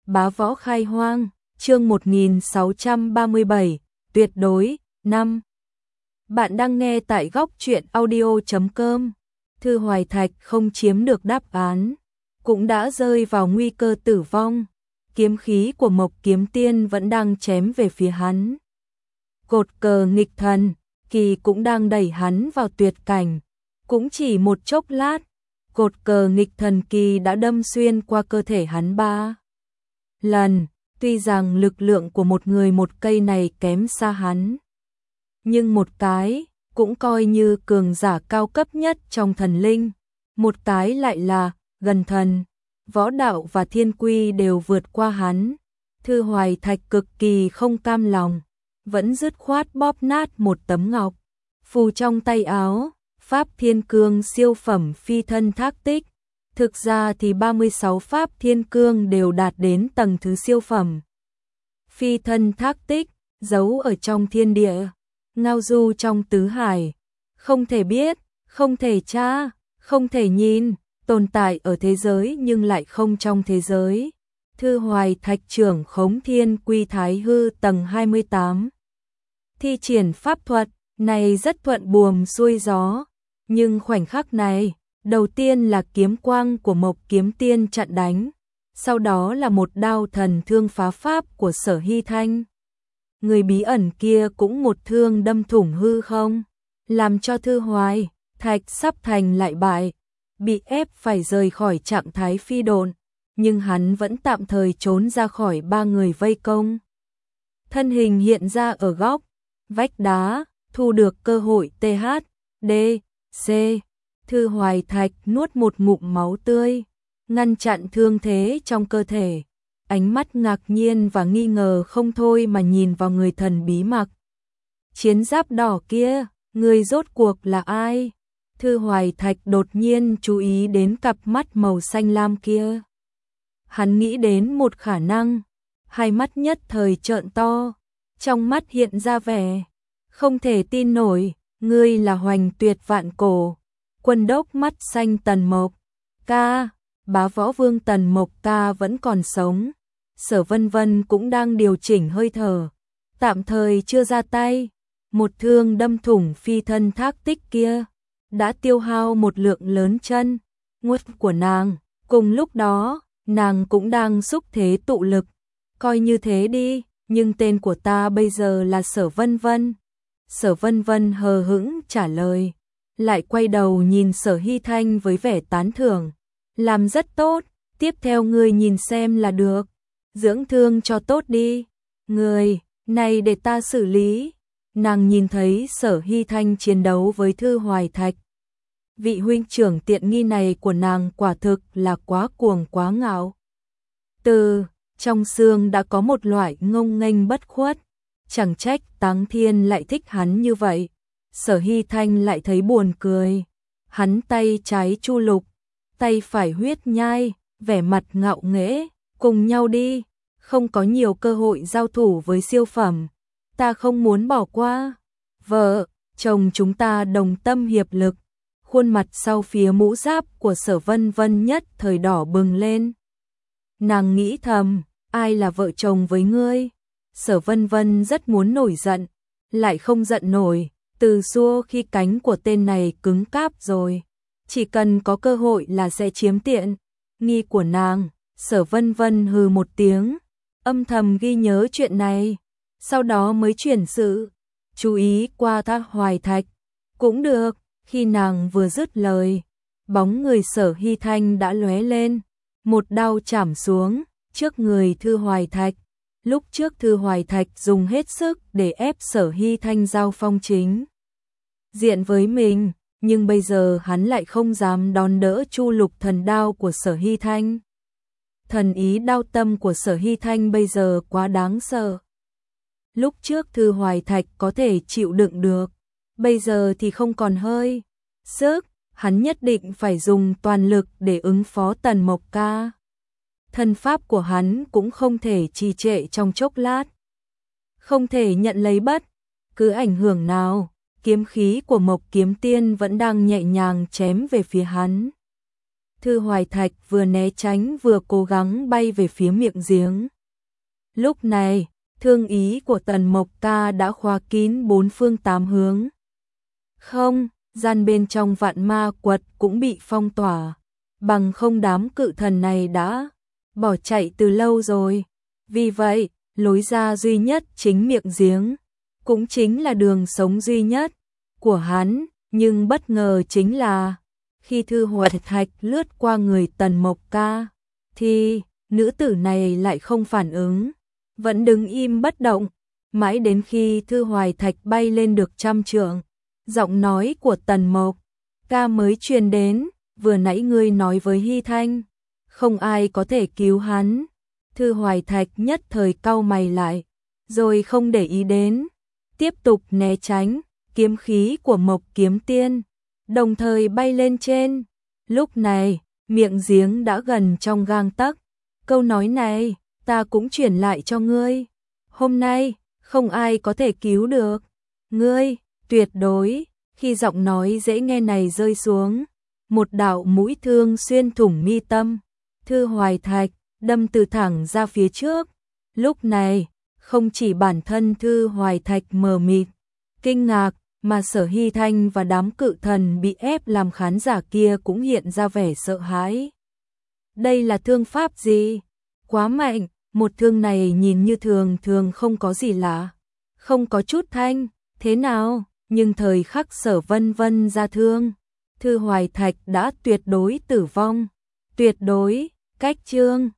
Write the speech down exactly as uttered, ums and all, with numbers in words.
Bá võ khai hoang, chương một nghìn sáu trăm ba mươi bảy, tuyệt đối, năm. Bạn đang nghe tại góc truyện audio chấm com. Thư Hoài Thạch không chiếm được đáp án, cũng đã rơi vào nguy cơ tử vong. Kiếm khí của Mộc Kiếm Tiên vẫn đang chém về phía hắn. Cột cờ nghịch thần, kỳ cũng đang đẩy hắn vào tuyệt cảnh. Cũng chỉ một chốc lát, cột cờ nghịch thần kỳ đã đâm xuyên qua cơ thể hắn ba lần. Tuy rằng lực lượng của một người một cây này kém xa hắn, nhưng một cái cũng coi như cường giả cao cấp nhất trong thần linh, một cái lại là gần thần, võ đạo và thiên quy đều vượt qua hắn. Thư Hoài Thạch cực kỳ không cam lòng, vẫn dứt khoát bóp nát một tấm ngọc phù trong tay áo, Pháp Thiên Cương siêu phẩm phi thân thác tích. Thực ra thì ba mươi sáu Pháp Thiên Cương đều đạt đến tầng thứ siêu phẩm. Phi thân thác tích, giấu ở trong thiên địa, ngao du trong tứ hải, không thể biết, không thể tra, không thể nhìn, tồn tại ở thế giới nhưng lại không trong thế giới. Thư Hoài Thạch trưởng khống thiên quy thái hư tầng hai mươi tám. Thi triển pháp thuật này rất thuận buồm xuôi gió, nhưng khoảnh khắc này, đầu tiên là kiếm quang của Mộc Kiếm Tiên chặn đánh, sau đó là một đao thần thương phá pháp của Sở Hy Thanh. Người bí ẩn kia cũng một thương đâm thủng hư không, làm cho Thư Hoài Thạch sắp thành lại bại, bị ép phải rời khỏi trạng thái phi độn, nhưng hắn vẫn tạm thời trốn ra khỏi ba người vây công. Thân hình hiện ra ở góc vách đá, thu được cơ hội tê hát đê xê. Thư Hoài Thạch nuốt một ngụm máu tươi, ngăn chặn thương thế trong cơ thể, ánh mắt ngạc nhiên và nghi ngờ không thôi mà nhìn vào người thần bí mặc chiến giáp đỏ kia. Người rốt cuộc là ai? Thư Hoài Thạch đột nhiên chú ý đến cặp mắt màu xanh lam kia. Hắn nghĩ đến một khả năng, hai mắt nhất thời trợn to, trong mắt hiện ra vẻ không thể tin nổi. Ngươi là Hoành Tuyệt Vạn Cổ, quân đốc mắt xanh Tần Mộc Ca. Bá võ vương Tần Mộc Ca vẫn còn sống. Sở Vân Vân cũng đang điều chỉnh hơi thở, tạm thời chưa ra tay. Một thương đâm thủng phi thân thác tích kia đã tiêu hao một lượng lớn chân nguất của nàng. Cùng lúc đó, nàng cũng đang xúc thế tụ lực. Coi như thế đi, nhưng tên của ta bây giờ là Sở Vân Vân. Sở Vân Vân hờ hững trả lời, lại quay đầu nhìn Sở Hy Thanh với vẻ tán thưởng. Làm rất tốt, tiếp theo ngươi nhìn xem là được. Dưỡng thương cho tốt đi. Người này để ta xử lý. Nàng nhìn thấy Sở Hy Thanh chiến đấu với Thư Hoài Thạch. Vị huynh trưởng tiện nghi này của nàng quả thực là quá cuồng quá ngạo. Từ trong xương đã có một loại ngông nghênh bất khuất. Chẳng trách Táng Thiên lại thích hắn như vậy. Sở Hy Thanh lại thấy buồn cười. Hắn tay trái chu lục, tay phải huyết nhai, vẻ mặt ngạo nghễ. Cùng nhau đi, không có nhiều cơ hội giao thủ với siêu phẩm. Ta không muốn bỏ qua. Vợ, chồng chúng ta đồng tâm hiệp lực. Khuôn mặt sau phía mũ giáp của Sở Vân Vân nhất thời đỏ bừng lên. Nàng nghĩ thầm, ai là vợ chồng với ngươi? Sở Vân Vân rất muốn nổi giận, lại không giận nổi. Từ xưa khi cánh của tên này cứng cáp rồi, chỉ cần có cơ hội là sẽ chiếm tiện nghi của nàng. Sở Vân Vân hừ một tiếng, âm thầm ghi nhớ chuyện này, sau đó mới chuyển sự chú ý qua Thư Hoài Thạch. Cũng được. Khi nàng vừa dứt lời, bóng người Sở Hy Thanh đã lóe lên, một đao chảm xuống trước người Thư Hoài Thạch. Lúc trước Thư Hoài Thạch dùng hết sức để ép Sở Hy Thanh giao phong chính diện với mình, nhưng bây giờ hắn lại không dám đón đỡ chu lục thần đao của Sở Hy Thanh. Thần ý đao tâm của Sở Hy Thanh bây giờ quá đáng sợ. Lúc trước Thư Hoài Thạch có thể chịu đựng được, bây giờ thì không còn hơi sức, hắn nhất định phải dùng toàn lực để ứng phó Tần Mộc Ca. Thân pháp của hắn cũng không thể trì trệ trong chốc lát, không thể nhận lấy bất cứ ảnh hưởng nào. Kiếm khí của Mộc Kiếm Tiên vẫn đang nhẹ nhàng chém về phía hắn. Thư Hoài Thạch vừa né tránh vừa cố gắng bay về phía miệng giếng. Lúc này, thương ý của Tần Mộc ta đã khóa kín bốn phương tám hướng. Không, gian bên trong vạn ma quật cũng bị phong tỏa, bằng không đám cự thần này đã bỏ chạy từ lâu rồi. Vì vậy, lối ra duy nhất chính miệng giếng, cũng chính là đường sống duy nhất của hắn, nhưng bất ngờ chính là khi Thư Hoài Thạch lướt qua người Tần Mộc Ca, thì nữ tử này lại không phản ứng, vẫn đứng im bất động, mãi đến khi Thư Hoài Thạch bay lên được trăm trượng, giọng nói của Tần Mộc Ca mới truyền đến, vừa nãy ngươi nói với Hy Thanh, không ai có thể cứu hắn. Thư Hoài Thạch nhất thời cau mày lại, rồi không để ý đến, tiếp tục né tránh kiếm khí của Mộc Kiếm Tiên, đồng thời bay lên trên. Lúc này, miệng giếng đã gần trong gang tấc. Câu nói này, ta cũng truyền lại cho ngươi. Hôm nay, không ai có thể cứu được ngươi, tuyệt đối. Khi giọng nói dễ nghe này rơi xuống, một đạo mũi thương xuyên thủng mi tâm Thư Hoài Thạch, đâm từ thẳng ra phía trước. Lúc này, không chỉ bản thân Thư Hoài Thạch mờ mịt, kinh ngạc, mà Sở Hy Thanh và đám cự thần bị ép làm khán giả kia cũng hiện ra vẻ sợ hãi. Đây là thương pháp gì? Quá mạnh, một thương này nhìn như thường thường không có gì lạ, không có chút thanh, thế nào? Nhưng thời khắc Sở Vân Vân ra thương, Thư Hoài Thạch đã tuyệt đối tử vong, tuyệt đối, cách chương